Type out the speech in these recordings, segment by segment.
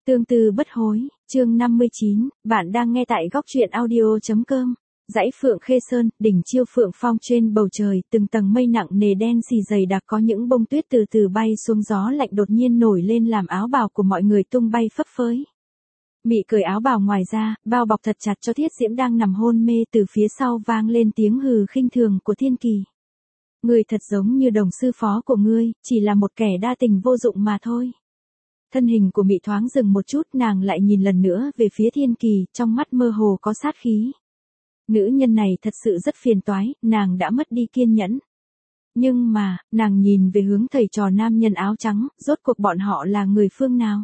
Tương tư bất hối, chương 59, bạn đang nghe tại góc truyện audio.com. Dãy Phượng Khê Sơn, đỉnh Chiêu Phượng Phong trên bầu trời, từng tầng mây nặng nề đen xì dày đặc, có những bông tuyết từ từ bay xuống, gió lạnh đột nhiên nổi lên làm áo bào của mọi người tung bay phấp phới. Mị cởi áo bào ngoài ra, bao bọc thật chặt cho Thiết Diễm đang nằm hôn mê, từ phía sau vang lên tiếng hừ khinh thường của Thiên Kỳ. Ngươi thật giống như đồng sư phó của ngươi, chỉ là một kẻ đa tình vô dụng mà thôi. Thân hình của Mị thoáng dừng một chút, nàng lại nhìn lần nữa về phía Thiên Kỳ, trong mắt mơ hồ có sát khí. Nữ nhân này thật sự rất phiền toái, nàng đã mất đi kiên nhẫn. Nhưng mà, nàng nhìn về hướng thầy trò nam nhân áo trắng, rốt cuộc bọn họ là người phương nào?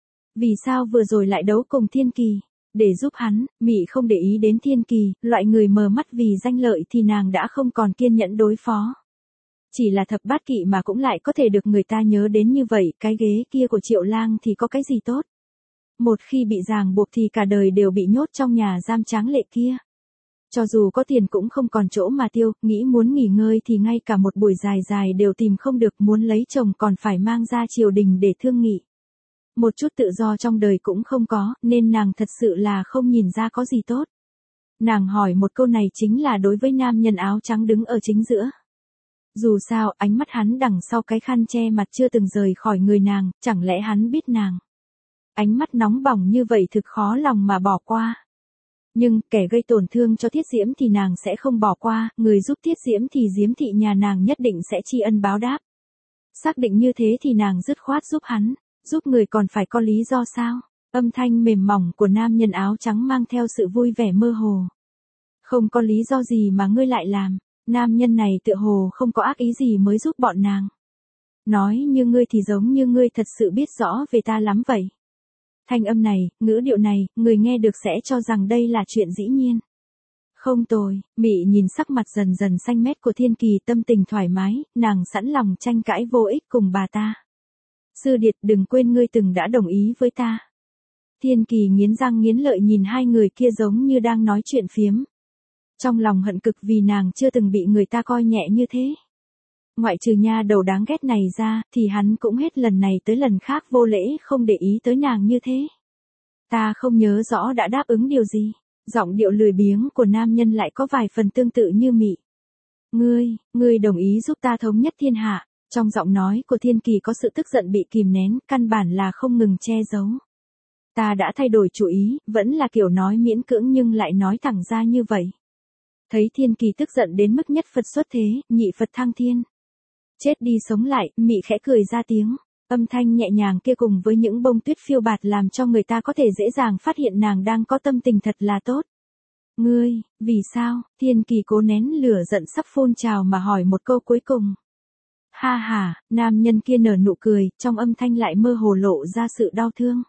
Vì sao vừa rồi lại đấu cùng Thiên Kỳ? Để giúp hắn, Mị không để ý đến Thiên Kỳ, loại người mờ mắt vì danh lợi thì nàng đã không còn kiên nhẫn đối phó. Chỉ là thập bát kỵ mà cũng lại có thể được người ta nhớ đến như vậy, cái ghế kia của Triệu Lang thì có cái gì tốt? Một khi bị ràng buộc thì cả đời đều bị nhốt trong nhà giam tráng lệ kia. Cho dù có tiền cũng không còn chỗ mà tiêu, nghĩ muốn nghỉ ngơi thì ngay cả một buổi dài dài đều tìm không được, muốn lấy chồng còn phải mang ra triều đình để thương nghị. Một chút tự do trong đời cũng không có, nên nàng thật sự là không nhìn ra có gì tốt. Nàng hỏi một câu này chính là đối với nam nhân áo trắng đứng ở chính giữa. Dù sao, ánh mắt hắn đằng sau cái khăn che mặt chưa từng rời khỏi người nàng, chẳng lẽ hắn biết nàng? Ánh mắt nóng bỏng như vậy thực khó lòng mà bỏ qua. Nhưng, kẻ gây tổn thương cho Thiết Diễm thì nàng sẽ không bỏ qua, người giúp Thiết Diễm thì Diễm thị nhà nàng nhất định sẽ tri ân báo đáp. Xác định như thế thì nàng dứt khoát giúp hắn, giúp người còn phải có lý do sao? Âm thanh mềm mỏng của nam nhân áo trắng mang theo sự vui vẻ mơ hồ. Không có lý do gì mà ngươi lại làm. Nam nhân này tựa hồ không có ác ý gì mới giúp bọn nàng. Nói như ngươi thì giống như ngươi thật sự biết rõ về ta lắm vậy. Thanh âm này, ngữ điệu này, người nghe được sẽ cho rằng đây là chuyện dĩ nhiên. Không tồi, Mị nhìn sắc mặt dần dần xanh mét của Thiên Kỳ, tâm tình thoải mái, nàng sẵn lòng tranh cãi vô ích cùng bà ta. Sư điệt, đừng quên ngươi từng đã đồng ý với ta. Thiên Kỳ nghiến răng nghiến lợi nhìn hai người kia giống như đang nói chuyện phiếm. Trong lòng hận cực vì nàng chưa từng bị người ta coi nhẹ như thế. Ngoại trừ nha đầu đáng ghét này ra, thì hắn cũng hết lần này tới lần khác vô lễ không để ý tới nàng như thế. Ta không nhớ rõ đã đáp ứng điều gì. Giọng điệu lười biếng của nam nhân lại có vài phần tương tự như Mị. Ngươi đồng ý giúp ta thống nhất thiên hạ. Trong giọng nói của Thiên Kỳ có sự tức giận bị kìm nén, căn bản là không ngừng che giấu. Ta đã thay đổi chủ ý, vẫn là kiểu nói miễn cưỡng nhưng lại nói thẳng ra như vậy. Thấy Thiên Kỳ tức giận đến mức nhất Phật xuất thế, nhị Phật thăng thiên. Chết đi sống lại, Mị khẽ cười ra tiếng. Âm thanh nhẹ nhàng kia cùng với những bông tuyết phiêu bạt làm cho người ta có thể dễ dàng phát hiện nàng đang có tâm tình thật là tốt. Ngươi, vì sao? Thiên Kỳ cố nén lửa giận sắp phun trào mà hỏi một câu cuối cùng. Ha ha, nam nhân kia nở nụ cười, trong âm thanh lại mơ hồ lộ ra sự đau thương.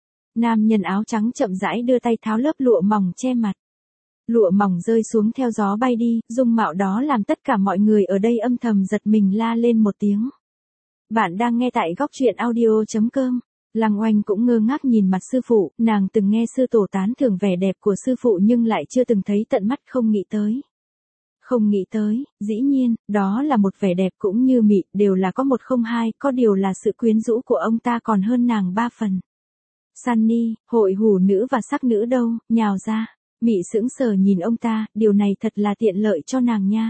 Nam nhân áo trắng chậm rãi đưa tay tháo lớp lụa mỏng che mặt. Lụa mỏng rơi xuống theo gió bay đi, dung mạo đó làm tất cả mọi người ở đây âm thầm giật mình la lên một tiếng. Bạn đang nghe tại góc truyện audio.com. Lăng Oanh cũng ngơ ngác nhìn mặt sư phụ, nàng từng nghe sư tổ tán thưởng vẻ đẹp của sư phụ nhưng lại chưa từng thấy tận mắt, không nghĩ tới. Không nghĩ tới, dĩ nhiên, đó là một vẻ đẹp cũng như Mị, đều là có một không hai, có điều là sự quyến rũ của ông ta còn hơn nàng 3 phần. Sunny, hội hủ nữ và sắc nữ đâu, nhào ra. Mị sững sờ nhìn ông ta, điều này thật là tiện lợi cho nàng nha.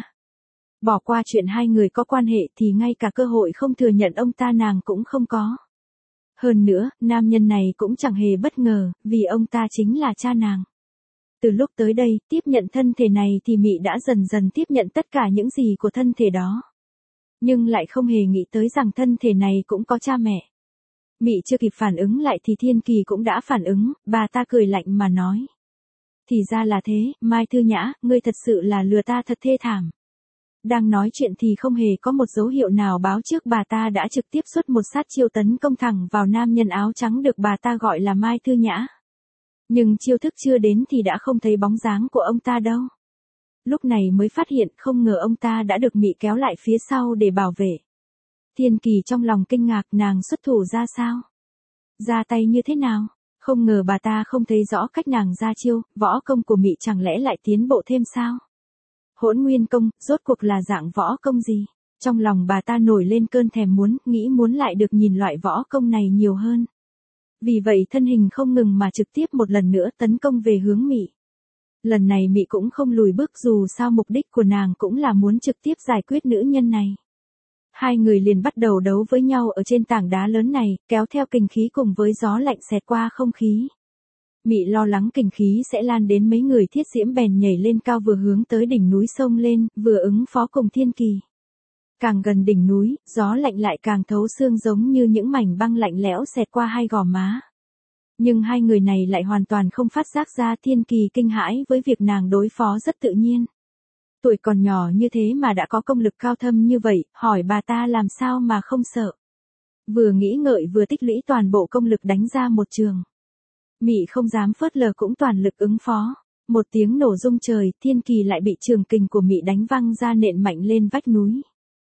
Bỏ qua chuyện hai người có quan hệ thì ngay cả cơ hội không thừa nhận ông ta nàng cũng không có. Hơn nữa, nam nhân này cũng chẳng hề bất ngờ, vì ông ta chính là cha nàng. Từ lúc tới đây, tiếp nhận thân thể này thì Mị đã dần dần tiếp nhận tất cả những gì của thân thể đó. Nhưng lại không hề nghĩ tới rằng thân thể này cũng có cha mẹ. Mị chưa kịp phản ứng lại thì Thiên Kỳ cũng đã phản ứng, bà ta cười lạnh mà nói. Thì ra là thế, Mai Thư Nhã, ngươi thật sự là lừa ta thật thê thảm. Đang nói chuyện thì không hề có một dấu hiệu nào báo trước bà ta đã trực tiếp xuất một sát chiêu tấn công thẳng vào nam nhân áo trắng được bà ta gọi là Mai Thư Nhã. Nhưng chiêu thức chưa đến thì đã không thấy bóng dáng của ông ta đâu. Lúc này mới phát hiện không ngờ ông ta đã được Mị kéo lại phía sau để bảo vệ. Thiên Kỳ trong lòng kinh ngạc, nàng xuất thủ ra sao? Ra tay như thế nào? Không ngờ bà ta không thấy rõ cách nàng ra chiêu, võ công của Mị chẳng lẽ lại tiến bộ thêm sao? Hỗn Nguyên công, rốt cuộc là dạng võ công gì? Trong lòng bà ta nổi lên cơn thèm muốn, nghĩ muốn lại được nhìn loại võ công này nhiều hơn. Vì vậy thân hình không ngừng mà trực tiếp một lần nữa tấn công về hướng Mị. Lần này Mị cũng không lùi bước, dù sao mục đích của nàng cũng là muốn trực tiếp giải quyết nữ nhân này. Hai người liền bắt đầu đấu với nhau ở trên tảng đá lớn này, kéo theo kình khí cùng với gió lạnh xẹt qua không khí. Mị lo lắng kình khí sẽ lan đến mấy người, Thiết Diễm bèn nhảy lên cao, vừa hướng tới đỉnh núi sông lên, vừa ứng phó cùng Thiên Kỳ. Càng gần đỉnh núi, gió lạnh lại càng thấu xương, giống như những mảnh băng lạnh lẽo xẹt qua hai gò má. Nhưng hai người này lại hoàn toàn không phát giác ra. Thiên Kỳ kinh hãi với việc nàng đối phó rất tự nhiên. Tuổi còn nhỏ như thế mà đã có công lực cao thâm như vậy, hỏi bà ta làm sao mà không sợ. Vừa nghĩ ngợi vừa tích lũy toàn bộ công lực đánh ra một trường. Mị không dám phớt lờ, cũng toàn lực ứng phó. Một tiếng nổ rung trời, Thiên Kỳ lại bị trường kình của Mị đánh văng ra, nện mạnh lên vách núi.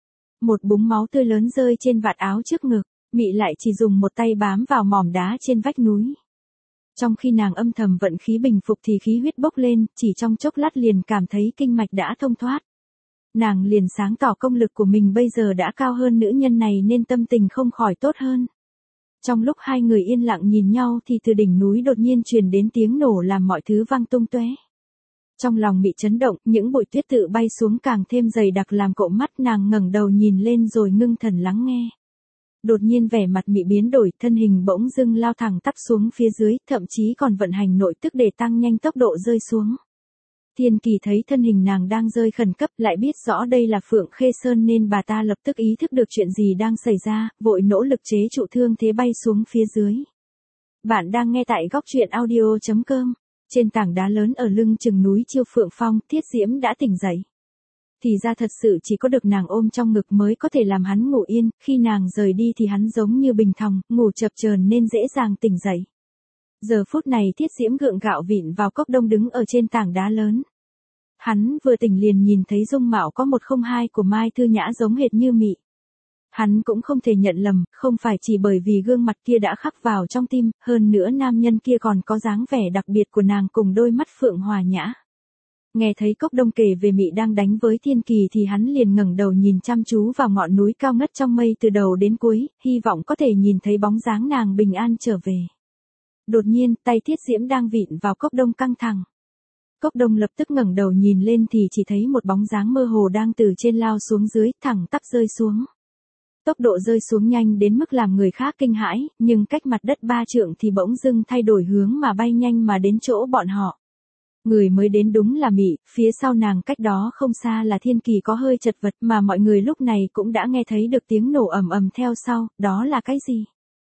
Một búng máu tươi lớn rơi trên vạt áo trước ngực, Mị lại chỉ dùng một tay bám vào mỏm đá trên vách núi. Trong khi nàng âm thầm vận khí bình phục thì khí huyết bốc lên, chỉ trong chốc lát liền cảm thấy kinh mạch đã thông thoát. Nàng liền sáng tỏ công lực của mình bây giờ đã cao hơn nữ nhân này nên tâm tình không khỏi tốt hơn. Trong lúc hai người yên lặng nhìn nhau thì từ đỉnh núi đột nhiên truyền đến tiếng nổ làm mọi thứ vang tung tóe. Trong lòng Mị chấn động, những bụi tuyết tự bay xuống càng thêm dày đặc làm cộm mắt, nàng ngẩng đầu nhìn lên rồi ngưng thần lắng nghe. Đột nhiên vẻ mặt Mị biến đổi, thân hình bỗng dưng lao thẳng tắp xuống phía dưới, thậm chí còn vận hành nội tức để tăng nhanh tốc độ rơi xuống. Thiên Kỳ thấy thân hình nàng đang rơi khẩn cấp, lại biết rõ đây là Phượng Khê Sơn nên bà ta lập tức ý thức được chuyện gì đang xảy ra, vội nỗ lực chế trụ thương thế bay xuống phía dưới. Bạn đang nghe tại góc truyện audio.com. Trên tảng đá lớn ở lưng chừng núi Chiêu Phượng Phong, Thiết Diễm đã tỉnh dậy. Thì ra thật sự chỉ có được nàng ôm trong ngực mới có thể làm hắn ngủ yên, khi nàng rời đi thì hắn giống như bình thòng, ngủ chập chờn nên dễ dàng tỉnh dậy. Giờ phút này Thiết Diễm gượng gạo vịn vào cốc đông đứng ở trên tảng đá lớn. Hắn vừa tỉnh liền nhìn thấy dung mạo có 102 của Mai Thư Nhã giống hệt như Mị. Hắn cũng không thể nhận lầm, không phải chỉ bởi vì gương mặt kia đã khắc vào trong tim, hơn nữa nam nhân kia còn có dáng vẻ đặc biệt của nàng cùng đôi mắt phượng hòa nhã. Nghe thấy cốc đông kể về Mị đang đánh với Thiên Kỳ thì hắn liền ngẩng đầu nhìn chăm chú vào ngọn núi cao ngất trong mây từ đầu đến cuối, hy vọng có thể nhìn thấy bóng dáng nàng bình an trở về. Đột nhiên, tay Thiết Diễm đang vịn vào cốc đông căng thẳng. Cốc đông lập tức ngẩng đầu nhìn lên thì chỉ thấy một bóng dáng mơ hồ đang từ trên lao xuống dưới, thẳng tắp rơi xuống. Tốc độ rơi xuống nhanh đến mức làm người khác kinh hãi, nhưng cách mặt đất 3 trượng thì bỗng dưng thay đổi hướng mà bay nhanh mà đến chỗ bọn họ. Người mới đến đúng là Mị, phía sau nàng cách đó không xa là Thiên Kỳ có hơi chật vật, mà mọi người lúc này cũng đã nghe thấy được tiếng nổ ầm ầm theo sau, đó là cái gì?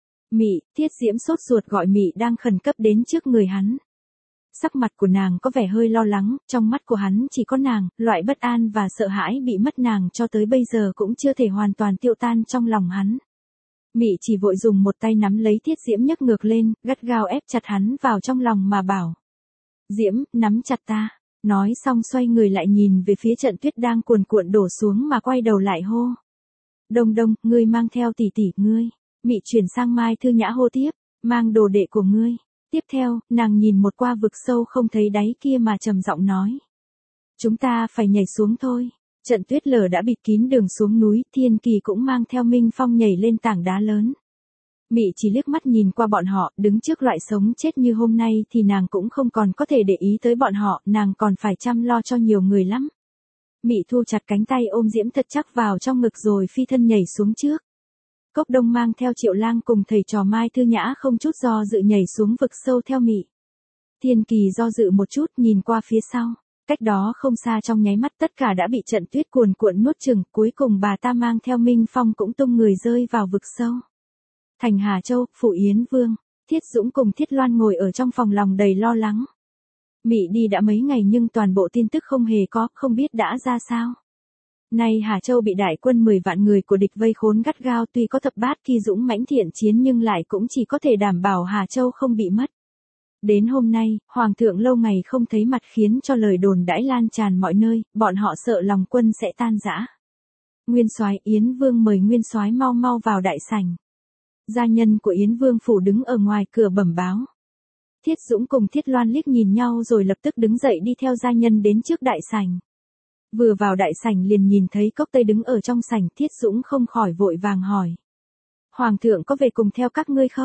Mị, Thiết Diễm sốt ruột gọi Mị đang khẩn cấp đến trước người hắn. Sắc mặt của nàng có vẻ hơi lo lắng, trong mắt của hắn chỉ có nàng, loại bất an và sợ hãi bị mất nàng cho tới bây giờ cũng chưa thể hoàn toàn tiêu tan trong lòng hắn. Mị chỉ vội dùng một tay nắm lấy Thiết Diễm nhấc ngược lên, gắt gao ép chặt hắn vào trong lòng mà bảo. Diễm, nắm chặt ta. Nói xong xoay người lại nhìn về phía trận tuyết đang cuồn cuộn đổ xuống mà quay đầu lại hô. Đông Đông, ngươi mang theo tỷ tỷ ngươi. Mị chuyển sang Mai Thư Nhã hô tiếp, mang đồ đệ của ngươi. Tiếp theo, nàng nhìn một qua vực sâu không thấy đáy kia mà trầm giọng nói. Chúng ta phải nhảy xuống thôi. Trận tuyết lở đã bịt kín đường xuống núi, Thiên Kỳ cũng mang theo Minh Phong nhảy lên tảng đá lớn. Mị chỉ liếc mắt nhìn qua bọn họ, đứng trước loại sống chết như hôm nay thì nàng cũng không còn có thể để ý tới bọn họ, nàng còn phải chăm lo cho nhiều người lắm. Mị thu chặt cánh tay ôm Diễm thật chắc vào trong ngực rồi phi thân nhảy xuống trước. Cốc Đông mang theo Triệu Lang cùng thầy trò Mai Thư Nhã không chút do dự nhảy xuống vực sâu theo Mị. Thiên Kỳ do dự một chút nhìn qua phía sau, cách đó không xa trong nháy mắt tất cả đã bị trận tuyết cuồn cuộn nuốt chửng, cuối cùng bà ta mang theo Minh Phong cũng tung người rơi vào vực sâu. Thành Hà Châu, Phủ Yến Vương, Thiết Dũng cùng Thiết Loan ngồi ở trong phòng lòng đầy lo lắng. Mị đi đã mấy ngày nhưng toàn bộ tin tức không hề có, không biết đã ra sao. Nay Hà Châu bị đại quân 10 vạn người của địch vây khốn gắt gao, tuy có thập bát kỳ dũng mãnh thiện chiến nhưng lại cũng chỉ có thể đảm bảo Hà Châu không bị mất. Đến hôm nay, Hoàng thượng lâu ngày không thấy mặt khiến cho lời đồn đãi lan tràn mọi nơi, bọn họ sợ lòng quân sẽ tan rã. Nguyên soái Yến Vương mời Nguyên soái mau mau vào đại sảnh. Gia nhân của Yến Vương phủ đứng ở ngoài cửa bẩm báo. Thiết Dũng cùng Thiết Loan liếc nhìn nhau rồi lập tức đứng dậy đi theo gia nhân đến trước đại sảnh. Vừa vào đại sảnh liền nhìn thấy Cốc Tây đứng ở trong sảnh, Thiết Dũng không khỏi vội vàng hỏi. Hoàng thượng có về cùng theo các ngươi không?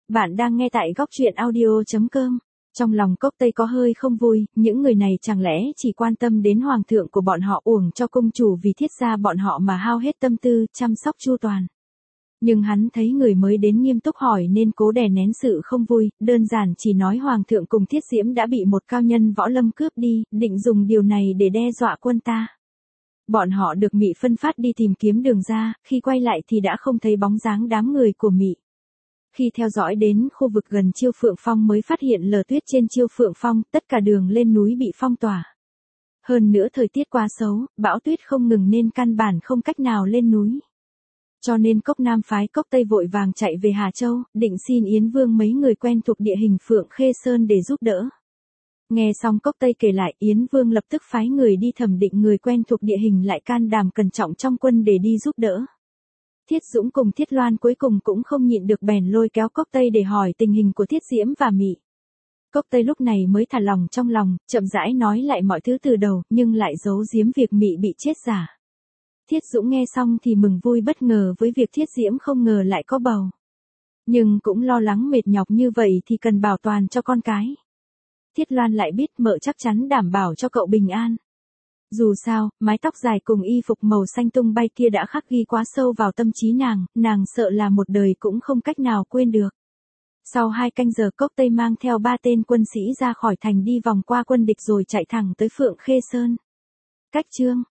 Bạn đang nghe tại góc truyện audio.com. Trong lòng Cốc Tây có hơi không vui, những người này chẳng lẽ chỉ quan tâm đến hoàng thượng của bọn họ, uổng cho công chủ vì Thiết gia bọn họ mà hao hết tâm tư, chăm sóc chu toàn. Nhưng hắn thấy người mới đến nghiêm túc hỏi nên cố đè nén sự không vui, đơn giản chỉ nói hoàng thượng cùng Thiết Diễm đã bị một cao nhân võ lâm cướp đi, định dùng điều này để đe dọa quân ta. Bọn họ được Mị phân phát đi tìm kiếm đường ra, khi quay lại thì đã không thấy bóng dáng đám người của Mị. Khi theo dõi đến khu vực gần Chiêu Phượng Phong mới phát hiện lở tuyết trên Chiêu Phượng Phong, tất cả đường lên núi bị phong tỏa. Hơn nữa thời tiết quá xấu, bão tuyết không ngừng nên căn bản không cách nào lên núi. Cho nên Cốc Nam phái Cốc Tây vội vàng chạy về Hà Châu, định xin Yến Vương mấy người quen thuộc địa hình Phượng Khê Sơn để giúp đỡ. Nghe xong Cốc Tây kể lại, Yến Vương lập tức phái người đi thẩm định người quen thuộc địa hình lại can đảm cẩn trọng trong quân để đi giúp đỡ. Thiết Dũng cùng Thiết Loan cuối cùng cũng không nhịn được bèn lôi kéo Cốc Tây để hỏi tình hình của Thiết Diễm và Mị. Cốc Tây lúc này mới thả lòng trong lòng, chậm rãi nói lại mọi thứ từ đầu, nhưng lại giấu giếm việc Mị bị chết giả. Thiết Dũng nghe xong thì mừng vui bất ngờ với việc Thiết Diễm không ngờ lại có bầu. Nhưng cũng lo lắng mệt nhọc như vậy thì cần bảo toàn cho con cái. Thiết Loan lại biết mợ chắc chắn đảm bảo cho cậu bình an. Dù sao, mái tóc dài cùng y phục màu xanh tung bay kia đã khắc ghi quá sâu vào tâm trí nàng sợ là một đời cũng không cách nào quên được. Sau 2 canh giờ Cốc Tây mang theo 3 tên quân sĩ ra khỏi thành đi vòng qua quân địch rồi chạy thẳng tới Phượng Khê Sơn. Cách chương